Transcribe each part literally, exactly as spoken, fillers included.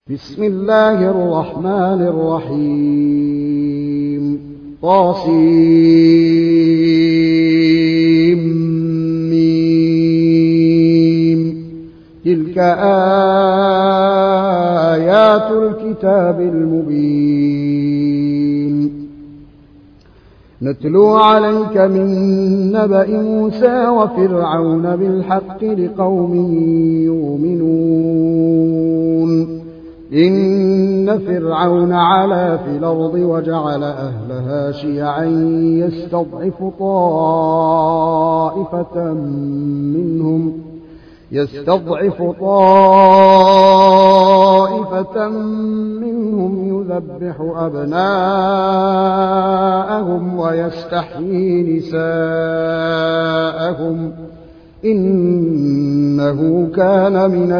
بسم الله الرحمن الرحيم طاسيم ميم تلك آيات الكتاب المبين نتلو عليك من نبأ موسى وفرعون بالحق لقوم يؤمنون إن فرعون علا في الأرض وجعل أهلها شيعا يستضعف طائفة منهم يستضعف طائفة منهم يذبح أبناءهم ويستحيي نساءهم إنه كان من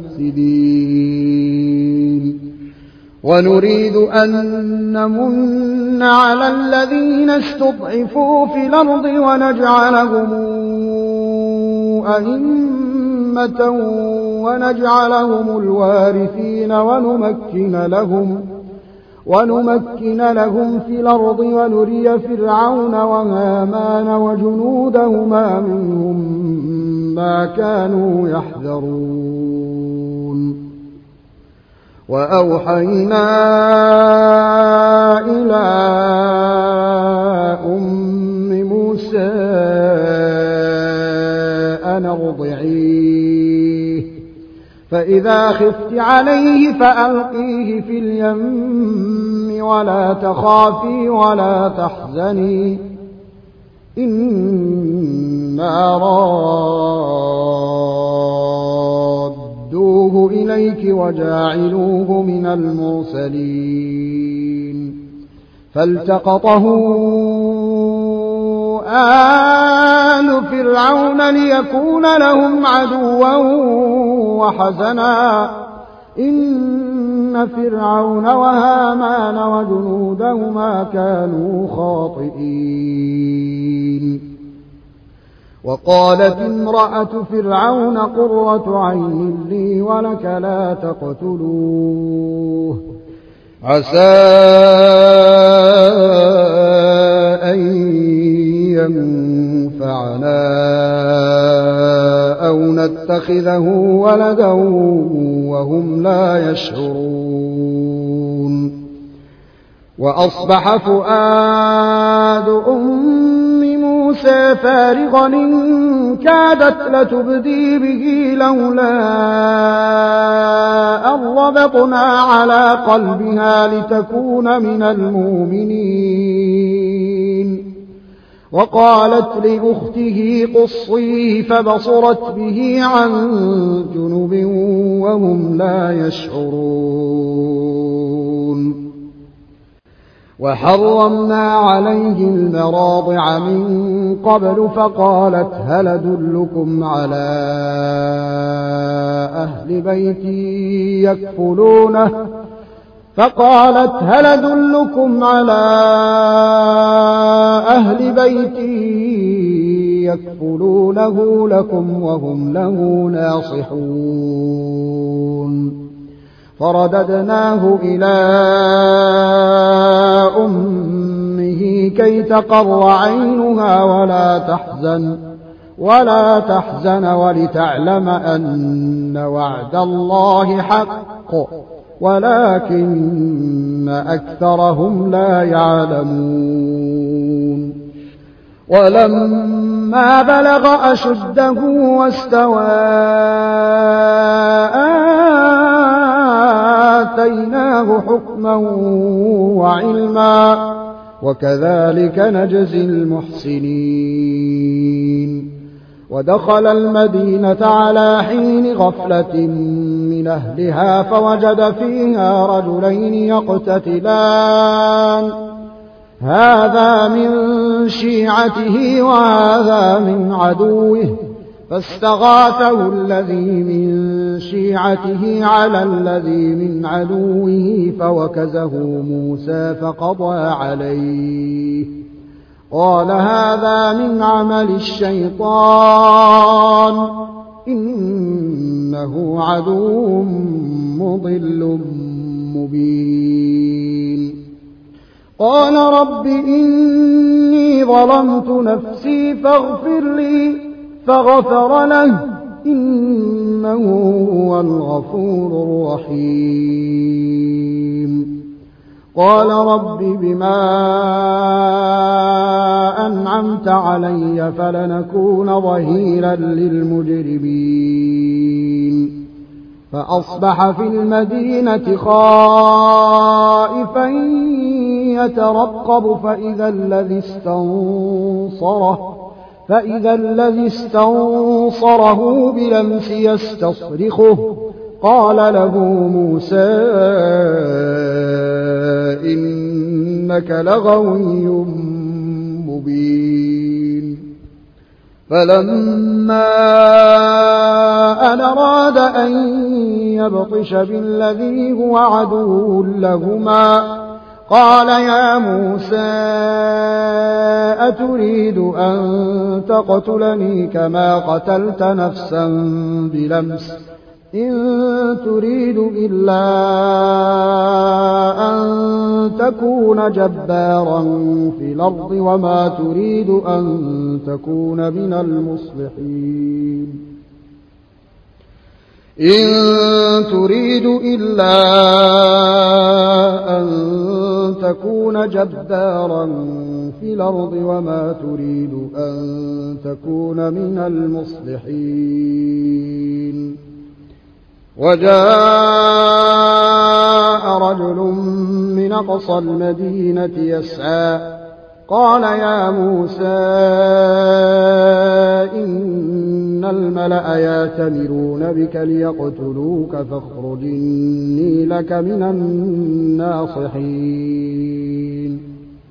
المفسدين ونريد أن نمن على الذين استضعفوا في الأرض ونجعلهم أئمة ونجعلهم الوارثين ونمكن لهم ونمكن لهم في الأرض ونري فرعون وهامان وجنودهما منهم ما كانوا يحذرون وأوحينا إلى أم موسى أن ارضعيه فإذا خفت عليه فألقيه في اليم ولا تخافي ولا تحزني إنا رادوه إليك وجاعلوه من المرسلين فالتقطه آل فرعون ليكون لهم عدوا وحزنا إن فرعون وهامان وجنودهما كانوا خاطئين وقالت امرأة فرعون قرة عين لي ولك لا تقتلوه عسى أن ينفعنا أو نتخذه ولدا وهم لا يشعرون وأصبح فؤاد أم موسى فارغا إن كادت لتبدي به لولا أن ربطنا على قلبها لتكون من المؤمنين وقالت لأخته قصيه فبصرت به عن جنب وهم لا يشعرون وحرمنا عليه المراضع من قبل فقالت هل أدلكم على أهل بيتي يكفلونه فقالت هل أدلكم على أهل بيتي يكفلونه لكم وهم له ناصحون فرددناه إلى أمه كي تقر عينها ولا تحزن ولا تحزن ولتعلم أن وعد الله حق ولكن أكثرهم لا يعلمون ولما بلغ أشده واستوى آتيناه حكما وعلما وكذلك نجزي المحسنين ودخل المدينة على حين غفلة من أهلها فوجد فيها رجلين يقتتلان هذا من شيعته وهذا من عدوه فاستغاثه الذي من شيعته على الذي من عدوه فوكزه موسى فقضى عليه قال هذا من عمل الشيطان إنه عدو مضل مبين. قال رب إني ظلمت نفسي فاغفر لي فغفر له إنه هو الغفور الرحيم. قال رب بما أنعمت علي فلنكون ظهيرا للمجرمين. فأصبح في المدينة خائفا يترقب فإذا الذي استنصره فإذا الذي استنصره بلمس يستصرخه. قال له موسى إنك لغوي مبين. فلما أن أراد أن يبطش بالذي هو عدو لهما قال يا موسى أتريد أن تقتلني كما قتلت نفسا بلمس إن تريد إلا أن تكون جبارا في الأرض وما تريد أن تكون من المصلحين إن تريد إلا أن تكون جبارا في الأرض وما تريد أن تكون من المصلحين. وجاء رجل من أقصى المدينة يسعى قال يا موسى إن الملأ يأتمرون بك ليقتلوك فاخرج إني لك من الناصحين.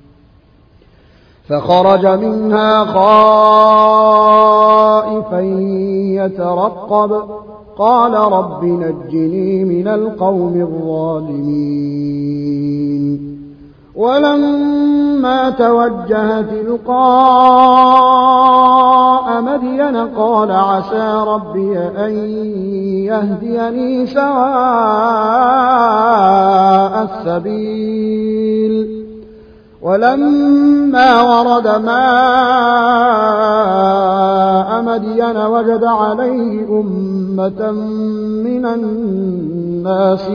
فخرج منها خائفا يترقب قال رب نجني من القوم الظالمين. ولما توجه تلقاء مدين قال عسى ربي أن يهديني سواء السبيل. ولما ورد ماء مدين وجد عليه أمة من الناس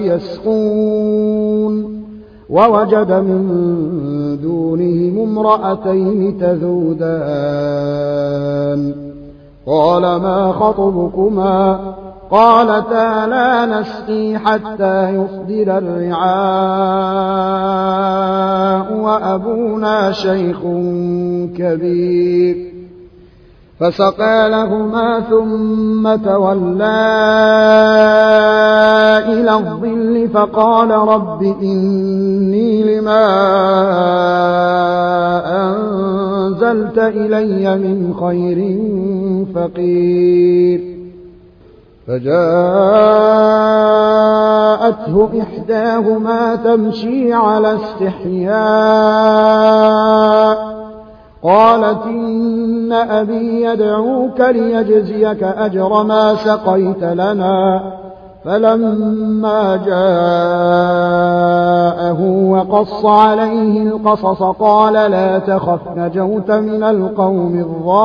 يسقون ووجد من دونهم امرأتين تذودان قال ما خطبكما قالتا لا نسقي حتى يصدر الرعاء وأبونا شيخ كبير. فسقى لهما ثم تولى إلى الظل فقال رب إني لما أنزلت إلي من خير فقير. فجاءته إحداهما تمشي على استحياء قالت إن أبي يدعوك ليجزيك أجر ما سقيت لنا. فلما جاءه وقص عليه القصص قال لا تخف نجوت من القوم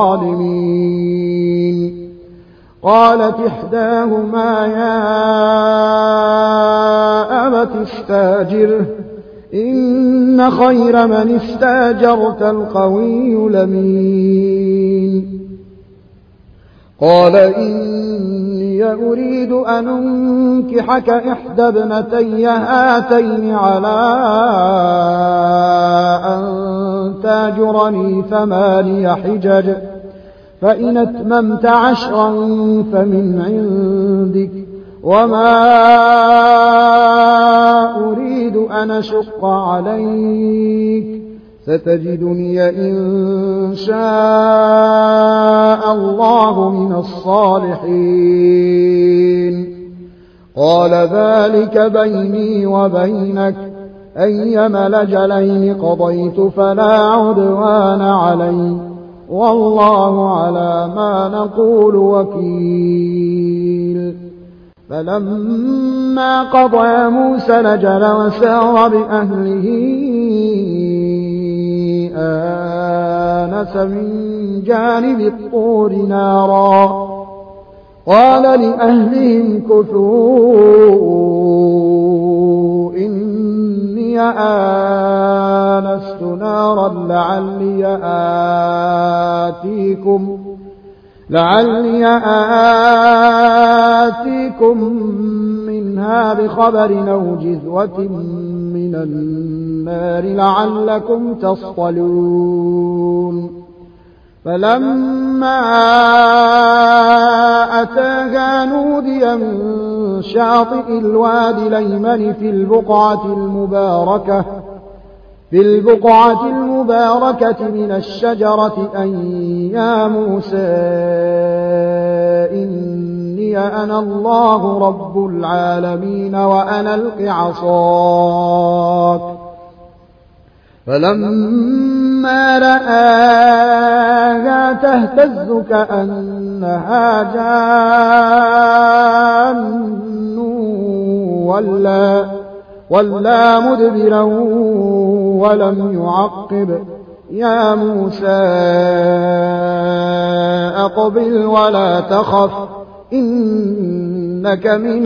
الظالمين. قالت إحداهما يا أبت استاجره إن خير من استاجرت القوي الأمين. قال إني أريد أن أنكحك إحدى ابنتي هاتين على أن تاجرني ثماني حجج فإن أتممت عشرا فمن عندك وما أريد أن أشق عليك ستجدني إن شاء الله من الصالحين. قال ذلك بيني وبينك أيما الأجلين قضيت فلا عدوان علي والله على ما نقول وكيل. فلما قضى موسى الأجل وسار بأهله آنس من جانب الطور نارا قال لأهلهم كثوا إني آنست نارا لعلي آتيكم لعلي آتيكم منها بخبر أو جذوة من النار لعلكم تصطلون. فلما أتاها نودي من شاطئ الوادي الأيمن في البقعة المباركة في البقعة المباركة من الشجرة أن يا موسى إني أنا الله رب العالمين وأنا ألق عصاك. فلما رآها تهتز كأنها جان ولا ولا مدبرا ولم يعقب يا موسى أقبل ولا تخف إنك من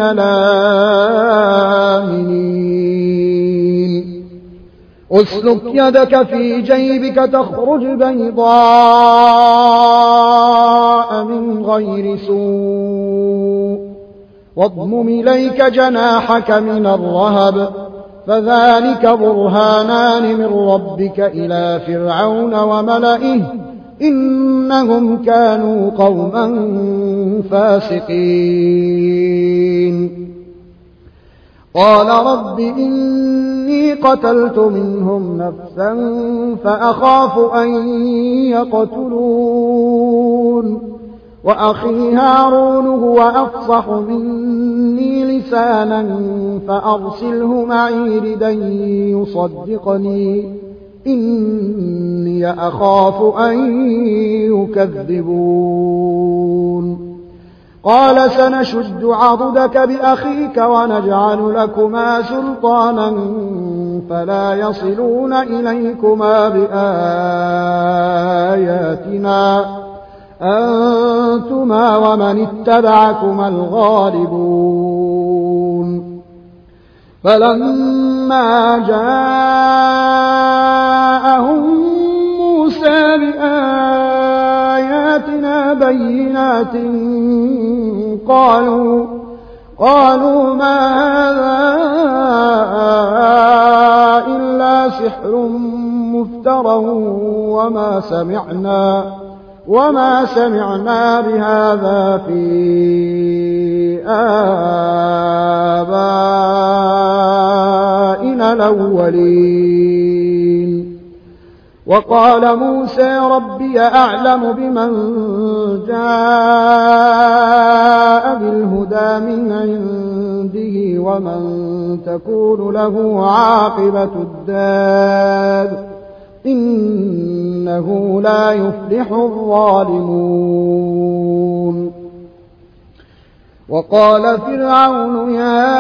الآمنين. أسلك يدك في جيبك تخرج بيضاء من غير سوء واضمم إليك جناحك من الرهب فذلك برهانان من ربك إلى فرعون وملئه إنهم كانوا قوما فاسقين. قال رب إني قتلت منهم نفسا فأخاف أن يقتلون وأخي هارون هو أفصح مني لسانا فأرسله معي ردا يصدقني إني أخاف أن يكذبون. قال سنشد عضدك بأخيك ونجعل لكما سلطانا فلا يصلون إليكما بآياتنا أنتما ومن اتبعكما الغالبون. فلما جاءهم موسى بآياتنا بينات قالوا قالوا ما هذا إلا سحر مفترى وما سمعنا وما سمعنا بهذا في آبائنا الأولين. وقال موسى ربي أعلم بمن جاء بالهدى من عنده ومن تكون له عاقبة الدار إنه لا يفلح الظالمون. وقال فرعون يا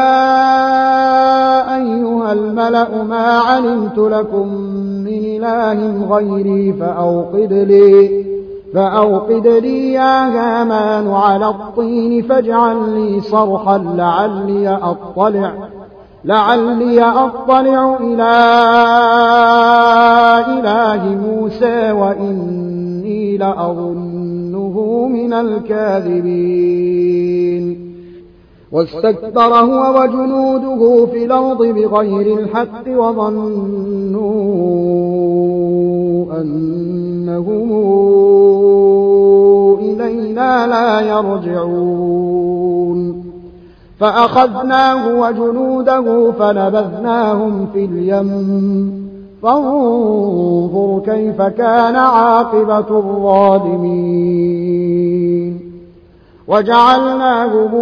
أيها الملأ ما علمت لكم من إله غيري فأوقد لي فأوقد لي يا هامان على الطين فاجعل لي صرحا لعلي أطلع لعلي أطلع إلى إله موسى وإني لأظنه من الكاذبين. واستكبر هو وجنوده في الأرض بغير الحق وظنوا أنهم إلينا لا يرجعون. فأخذناه وجنوده فنبذناهم في اليم فانظر كيف كان عاقبة الظالمين. وجعلناهم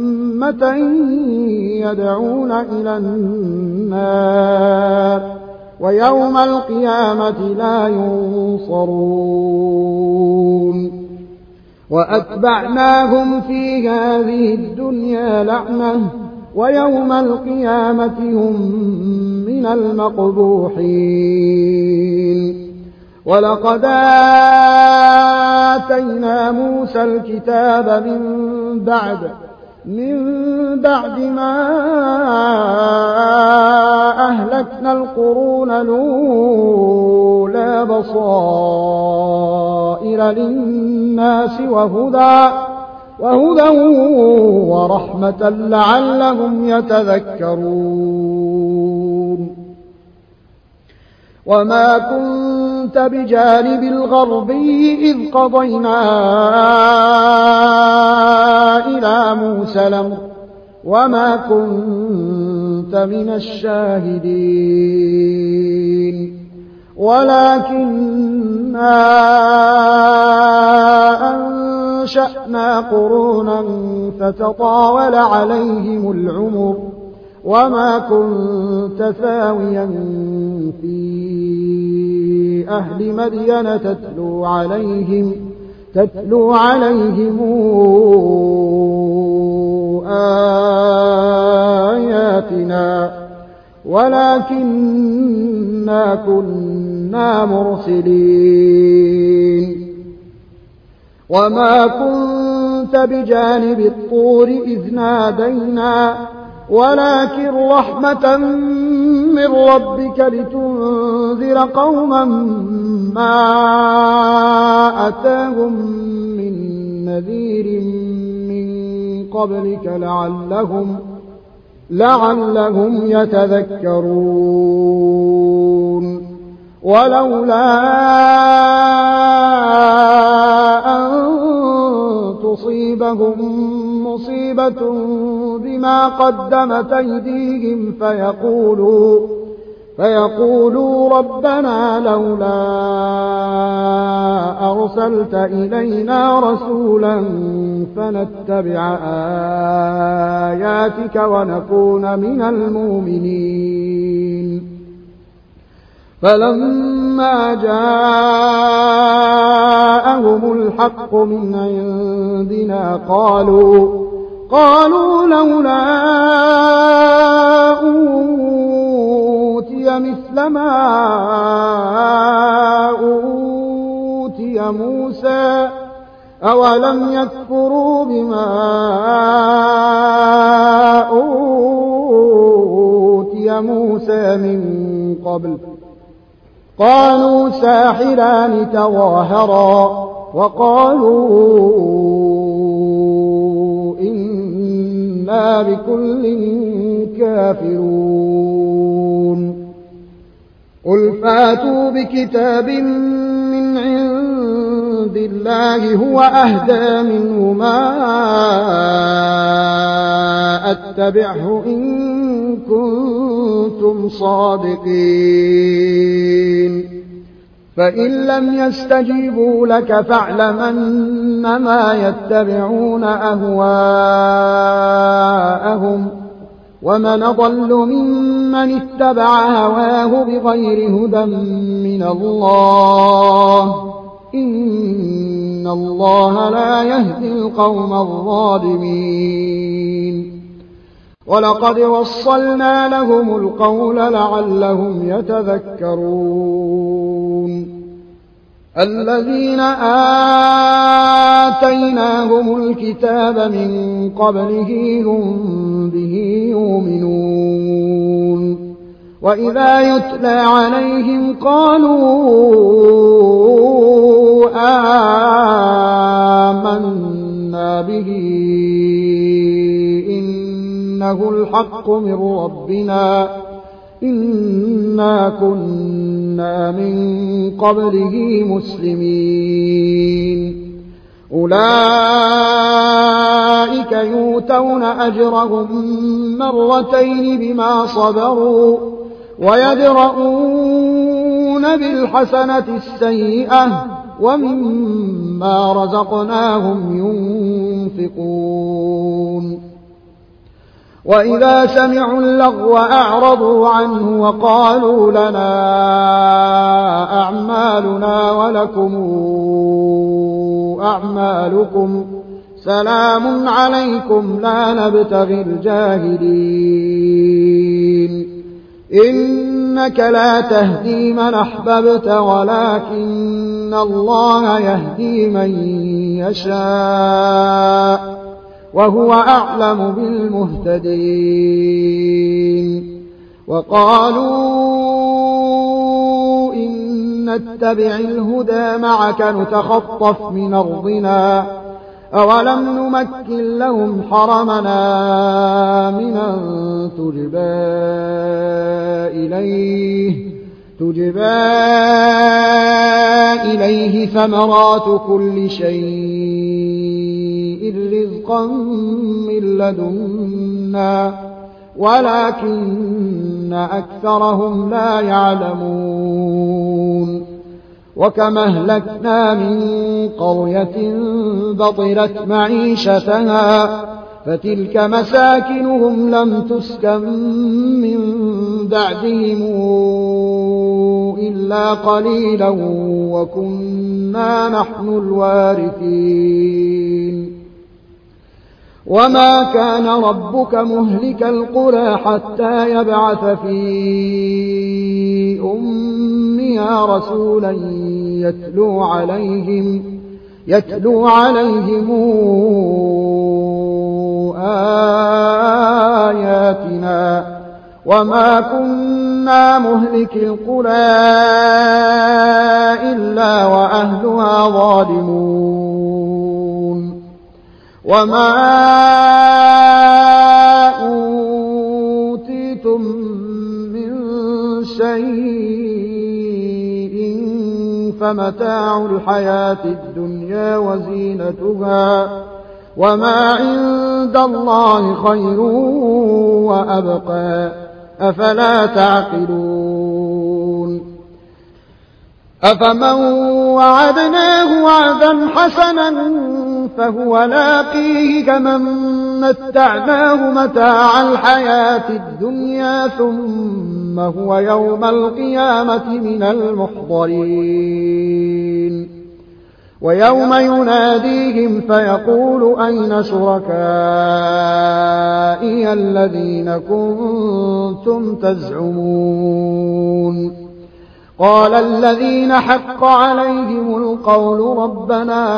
أئمة يدعون إلى النار ويوم القيامة لا ينصرون وأتبعناهم في هذه الدنيا لعنة ويوم القيامة هم من المقبوحين ولقد آتينا موسى الكتاب من بعد من بعد ما أهلكنا القرون الأولى بصائر للناس وهدى وهدى ورحمة لعلهم يتذكرون وما كنت بجانب الغربي إذ قضينا إلى موسى الأمر وما كنت من الشاهدين ولكننا أنشأنا قرونا فتطاول عليهم العمر وما كنت ثاويا في أهل مدين تتلو عليهم تتلو عليهم آياتنا ولكننا كنا مرسلين وما كنت بجانب الطور إذ نادينا ولكن رحمة من ربك لتنذر قوما ما أتاهم من نذير من قبلك لعلهم لعلهم يتذكرون ولولا أن تصيبهم مصيبة بما قدمت أيديهم فيقولوا فيقولوا ربنا لولا أرسلت إلينا رسولا فنتبع آياتك ونكون من المؤمنين فلما جاءهم الحق من عندنا قالوا قالوا لولا أوتي مثل ما أوتي موسى أولم يكفروا بما أوتي موسى من قبل قالوا ساحران تظاهرا وقالوا إنا بكل كافرون قل فاتوا بكتاب من عند الله هو أهدى منه ما أتبعه إن كنتم صادقين فإن لم يستجيبوا لك فاعلم أنما يتبعون أهواءهم ومن أضل ممن اتبع هواه بغير هدى من الله إن الله لا يهدي القوم الظالمين ولقد وصلنا لهم القول لعلهم يتذكرون الذين آتيناهم الكتاب من قبله هم به يؤمنون وإذا يتلى عليهم قالوا آمنا به إنه الحق من ربنا إنا كنا من قبله مسلمين أولئك يؤتون أجرهم مرتين بما صبروا ويدرؤون بالحسنة السيئة ومما رزقناهم ينفقون وإذا سمعوا اللغو أعرضوا عنه وقالوا لنا أعمالنا ولكم أعمالكم سلام عليكم لا نبتغي الجاهلين إنك لا تهدي من أحببت ولكن الله يهدي من يشاء وهو أعلم بالمهتدين وقالوا إن نتبع الهدى معك نتخطف من أرضنا أولم نمكن لهم حرمنا آمنا تجبى إليه تجبى إليه ثمرات كل شيء رزقا من لدنا ولكن أكثرهم لا يعلمون وكما أهلكنا من قرية بطرت معيشتها فتلك مساكنهم لم تسكن من بعدهم إلا قليلا وكنا نحن الوارثين وما كان ربك مهلك القرى حتى يبعث في أمها رسولا يتلو عليهم يتلو عليهم آياتنا وما كنا مهلك القرى إلا وأهلها ظالمون وما أوتيتم من شيء فمتاع الحياة الدنيا وزينتها وما عند الله خير وأبقى أفلا تعقلون أفمن وعدناه وعدا حسنا فهو لاقيه كمن متعناه متاع الحياة الدنيا ثم هو يوم القيامة من المحضرين ويوم يناديهم فيقول أين شركائي الذين كنتم تزعمون قال الذين حق عليهم القول ربنا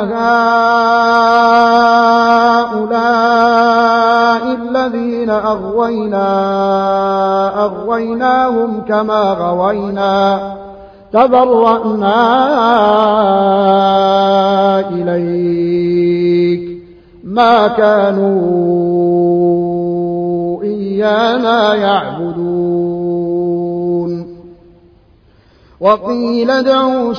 هؤلاء الذين أغوينا أغويناهم كما غوينا تبرأنا إليك ما كانوا إيانا يعبدون وقيل ادعوا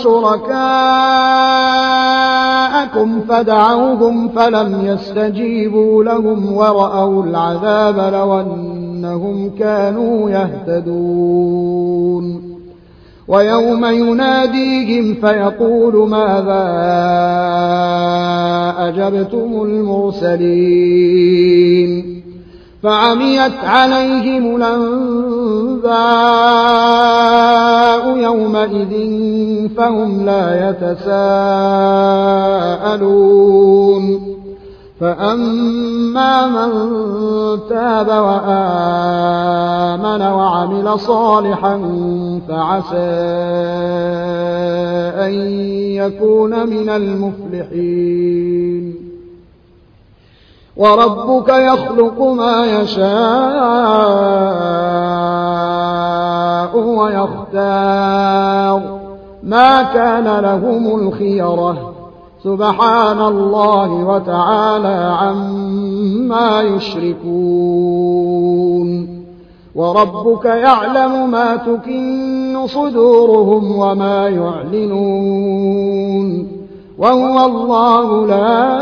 شركاءكم فدعوهم فلم يستجيبوا لهم ورأوا العذاب لو أنهم كانوا يهتدون ويوم يناديهم فيقول ماذا أجبتم المرسلين فعميت عليهم الأنباء يومئذ فهم لا يتساءلون فأما من تاب وآمن وعمل صالحا فعسى أن يكون من المفلحين وربك يخلق ما يشاء ويختار ما كان لهم الخيرة سبحان الله وتعالى عما يشركون وربك يعلم ما تكن صدورهم وما يعلنون وهو الله لا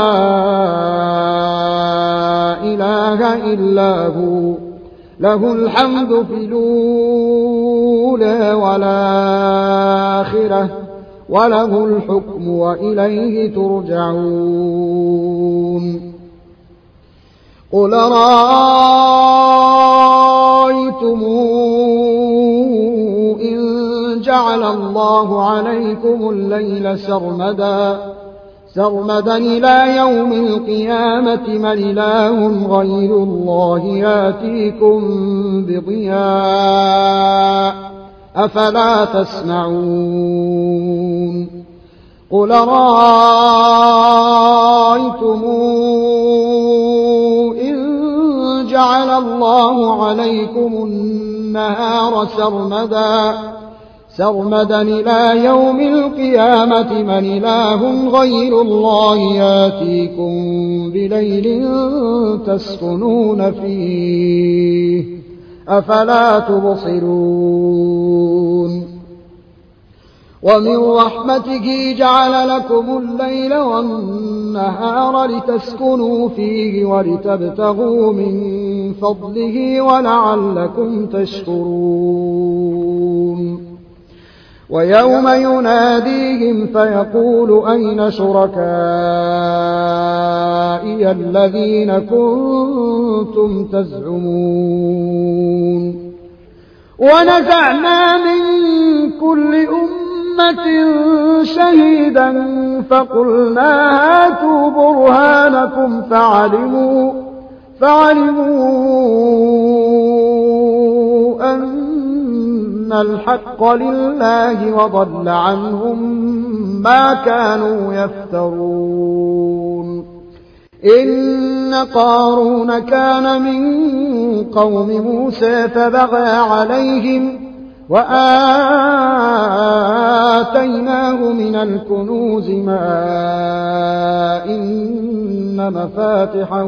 إله إلا هو له الحمد في الأولى والآخرة وله الحكم وإليه ترجعون قل رأيتم إن جعل الله عليكم الليل سرمدا سرمدا إلى يوم القيامة من إله غير الله ياتيكم بضياء أفلا تسمعون قل رأيتم إن جعل الله عليكم النهار سرمدا سرمدا إلى يوم القيامة من إله غير الله ياتيكم بليل تسكنون فيه أفلا تبصرون ومن رحمته جعل لكم الليل والنهار لتسكنوا فيه ولتبتغوا من فضله ولعلكم تشكرون ويوم يناديهم فيقول أين شركائي الذين كنتم تزعمون ونزعنا من كل أمة شهيدا فقلنا هاتوا برهانكم فعلموا فعلموا أن الحق لله وضل عنهم ما كانوا يفترون إن قارون كان من قوم موسى فبغى عليهم وآتيناه من الكنوز ما إن مفاتحه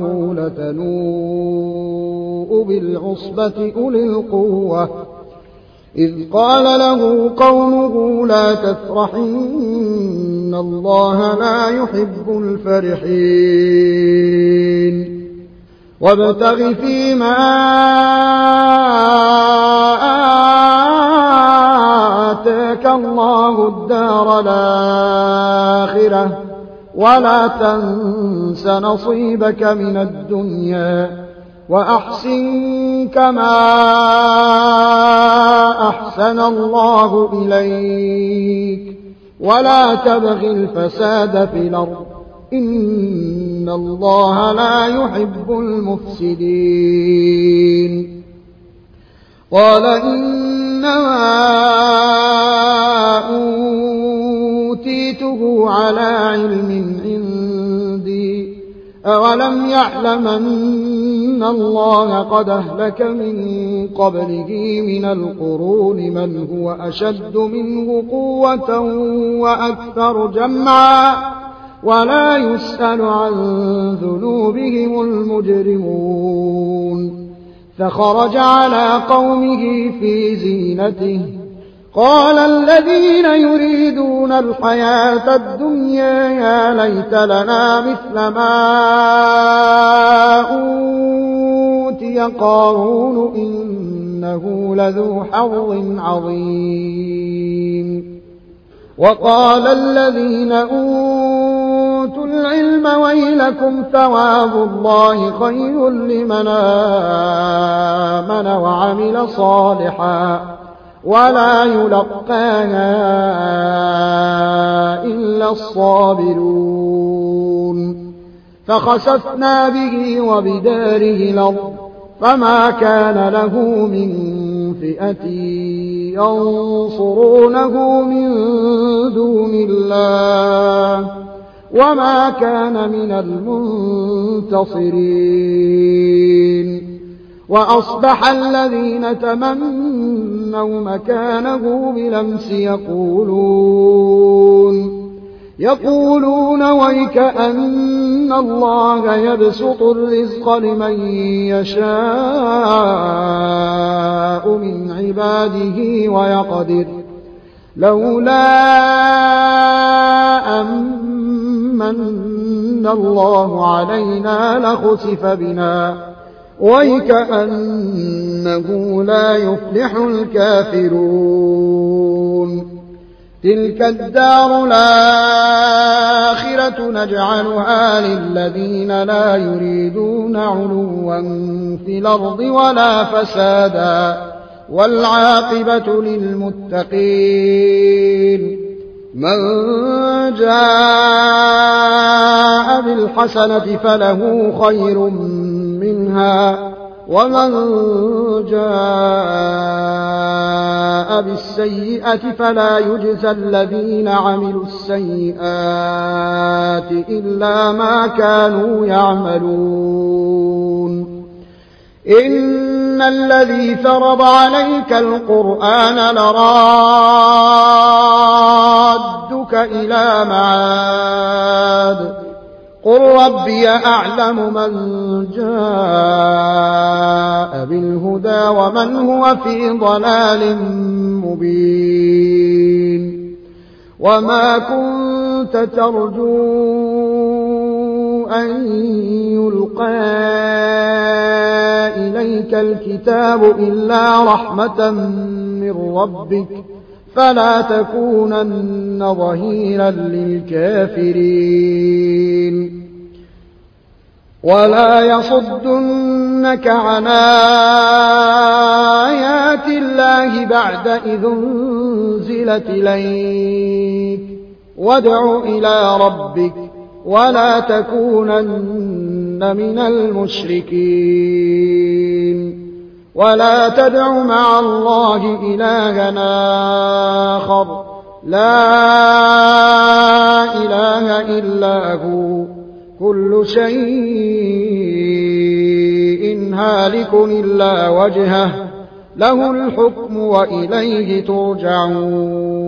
لتنوء بالعصبة أولي القوة إذ قال له قومه لا تفرح إن الله لا يحب الفرحين وابتغ فيما آتاك الله الدار الآخرة ولا تنس نصيبك من الدنيا وأحسن كما أحسن الله إليك ولا تبغ الفساد في الأرض إن الله لا يحب المفسدين قال إنما أوتيته على علم عندي أولم يعلم أن الله قد أهلك من قبله من القرون من هو أشد منه قوة وأكثر جمعا ولا يسأل عن ذنوبهم المجرمون فخرج على قومه في زينته قال الذين يريدون الحياة الدنيا يا ليت لنا مثل ما أوتي قارون إنه لذو حظ عظيم وقال الذين أوتوا العلم ويلكم ثواب الله خير لمن آمن وعمل صالحا ولا يلقاها إلا الصابرون فخسفنا به وبداره الأرض فما كان له من فئة ينصرونه من دون الله وما كان من المنتصرين وأصبح الذين تمنوا مكانه بالأمس يقولون يقولون ويكأن الله يبسط الرزق لمن يشاء من عباده ويقدر لولا أمن الله علينا لخسف بنا ويكأنه لا يفلح الكافرون تلك الدار الآخرة نجعلها للذين لا يريدون علوا في الأرض ولا فسادا والعاقبة للمتقين من جاء بالحسنة فله خير منها ومن جاء بالسيئة فلا يجزى الذين عملوا السيئات إلا ما كانوا يعملون إن الذي فرض عليك القرآن لرادك إلى معاد قل ربي أعلم من جاء بالهدى ومن هو في ضلال مبين وما كنت ترجو أن يلقى إليك الكتاب إلا رحمة من ربك فلا تكونن ظهيرا للكافرين ولا يصدنك عن آيات الله بعد إذ أنزلت إليك وادع إلى ربك ولا تكونن من المشركين ولا تدع مع الله إلها آخر لا إله إلا هو كل شيء هالك إلا وجهه له الحكم وإليه ترجعون